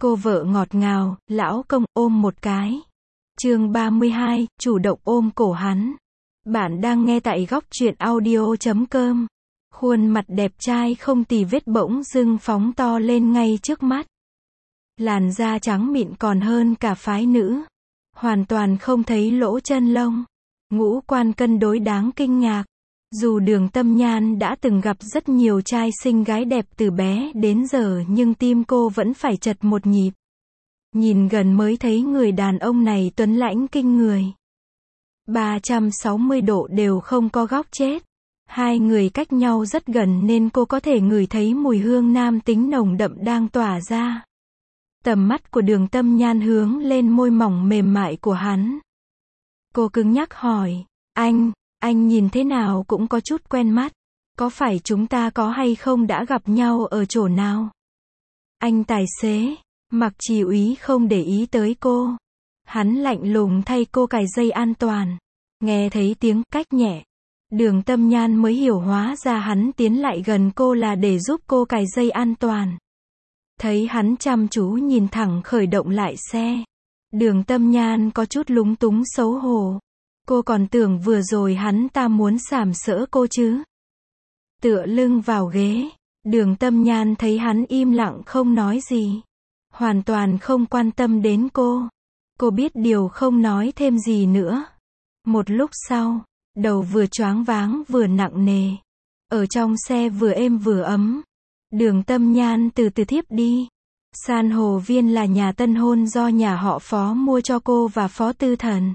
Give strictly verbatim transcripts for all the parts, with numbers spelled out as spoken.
Cô vợ ngọt ngào, lão công, ôm một cái. Chương ba mươi hai, chủ động ôm cổ hắn. Bạn đang nghe tại góc truyện audio chấm com. Khuôn mặt đẹp trai không tì vết bỗng dưng phóng to lên ngay trước mắt. Làn da trắng mịn còn hơn cả phái nữ. Hoàn toàn không thấy lỗ chân lông. Ngũ quan cân đối đáng kinh ngạc. Dù Đường Tâm Nhan đã từng gặp rất nhiều trai xinh gái đẹp từ bé đến giờ nhưng tim cô vẫn phải chật một nhịp. Nhìn gần mới thấy người đàn ông này tuấn lãnh kinh người. ba trăm sáu mươi độ đều không có góc chết. Hai người cách nhau rất gần nên cô có thể ngửi thấy mùi hương nam tính nồng đậm đang tỏa ra. Tầm mắt của Đường Tâm Nhan hướng lên môi mỏng mềm mại của hắn. Cô cứng nhắc hỏi, anh, anh nhìn thế nào cũng có chút quen mắt. Có phải chúng ta có hay không đã gặp nhau ở chỗ nào? Anh tài xế, Mặc Trì Úy không để ý tới cô. Hắn lạnh lùng thay cô cài dây an toàn. Nghe thấy tiếng cách nhẹ. Đường Tâm Nhan mới hiểu hóa ra hắn tiến lại gần cô là để giúp cô cài dây an toàn. Thấy hắn chăm chú nhìn thẳng khởi động lại xe. Đường Tâm Nhan có chút lúng túng xấu hổ. Cô còn tưởng vừa rồi hắn ta muốn sàm sỡ cô chứ. Tựa lưng vào ghế. Đường Tâm Nhan thấy hắn im lặng không nói gì. Hoàn toàn không quan tâm đến cô. Cô biết điều không nói thêm gì nữa. Một lúc sau, đầu vừa choáng váng vừa nặng nề. Ở trong xe vừa êm vừa ấm. Đường Tâm Nhan từ từ thiếp đi. San Hồ Viên là nhà tân hôn do nhà họ Phó mua cho cô và Phó Tư Thần.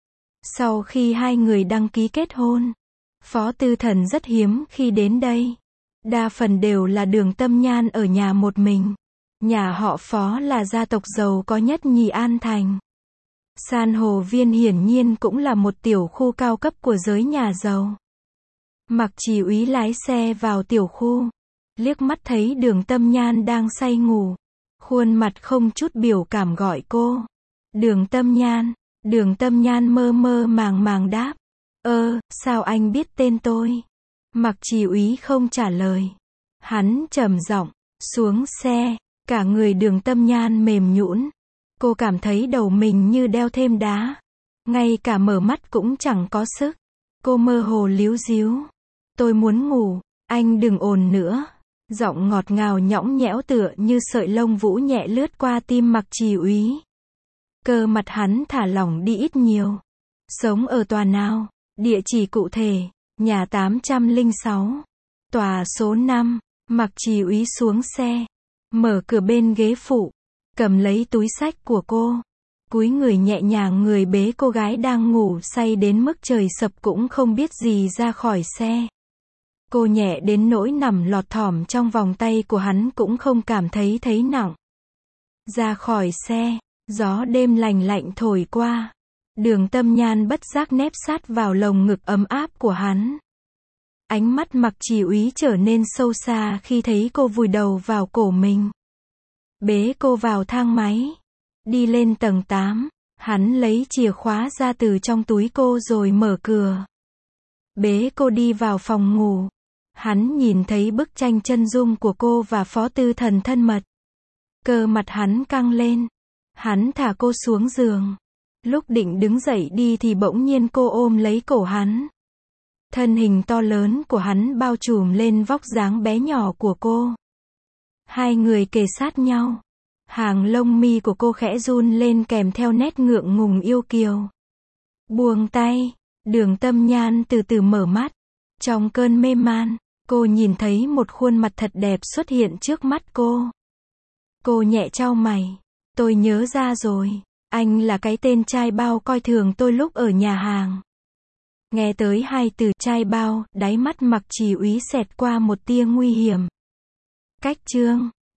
Sau khi hai người đăng ký kết hôn, Phó Tư Thần rất hiếm khi đến đây. Đa phần đều là Đường Tâm Nhan ở nhà một mình. Nhà họ Phó là gia tộc giàu có nhất nhì An Thành. San Hồ Viên hiển nhiên cũng là một tiểu khu cao cấp của giới nhà giàu. Mặc Trì Úy lái xe vào tiểu khu. Liếc mắt thấy Đường Tâm Nhan đang say ngủ. Khuôn mặt không chút biểu cảm gọi cô. Đường Tâm Nhan. Đường Tâm Nhan mơ mơ màng màng đáp. Ơ, sao anh biết tên tôi? Mặc Trì Úy không trả lời. Hắn trầm giọng, xuống xe. Cả người Đường Tâm Nhan mềm nhũn. Cô cảm thấy đầu mình như đeo thêm đá. Ngay cả mở mắt cũng chẳng có sức. Cô mơ hồ líu díu. Tôi muốn ngủ, anh đừng ồn nữa. Giọng ngọt ngào nhõng nhẽo tựa như sợi lông vũ nhẹ lướt qua tim Mặc Trì Úy. Cơ mặt hắn thả lỏng đi ít nhiều. Sống ở tòa nào? Địa chỉ cụ thể, nhà tám trăm lẻ sáu. Tòa số năm. Mặc Trì Úy xuống xe. Mở cửa bên ghế phụ. Cầm lấy túi xách của cô. Cúi người nhẹ nhàng người bế cô gái đang ngủ say đến mức trời sập cũng không biết gì ra khỏi xe. Cô nhẹ đến nỗi nằm lọt thỏm trong vòng tay của hắn cũng không cảm thấy thấy nặng. Ra khỏi xe, gió đêm lành lạnh thổi qua. Đường Tâm Nhan bất giác nép sát vào lồng ngực ấm áp của hắn. Ánh mắt Mặc Trì Úy trở nên sâu xa khi thấy cô vùi đầu vào cổ mình. Bế cô vào thang máy. Đi lên tầng tám. Hắn lấy chìa khóa ra từ trong túi cô rồi mở cửa. Bế cô đi vào phòng ngủ. Hắn nhìn thấy bức tranh chân dung của cô và Phó Tư Thần thân mật. Cơ mặt hắn căng lên. Hắn thả cô xuống giường. Lúc định đứng dậy đi thì bỗng nhiên cô ôm lấy cổ hắn. Thân hình to lớn của hắn bao trùm lên vóc dáng bé nhỏ của cô. Hai người kề sát nhau. Hàng lông mi của cô khẽ run lên kèm theo nét ngượng ngùng yêu kiều. Buông tay. Đường Tâm Nhan từ từ mở mắt. Trong cơn mê man, cô nhìn thấy một khuôn mặt thật đẹp xuất hiện trước mắt cô. Cô nhẹ chau mày. Tôi nhớ ra rồi. Anh là cái tên trai bao coi thường tôi lúc ở nhà hàng. Nghe tới hai từ trai bao, đáy mắt Mặc Trì Úy xẹt qua một tia nguy hiểm. Cách chương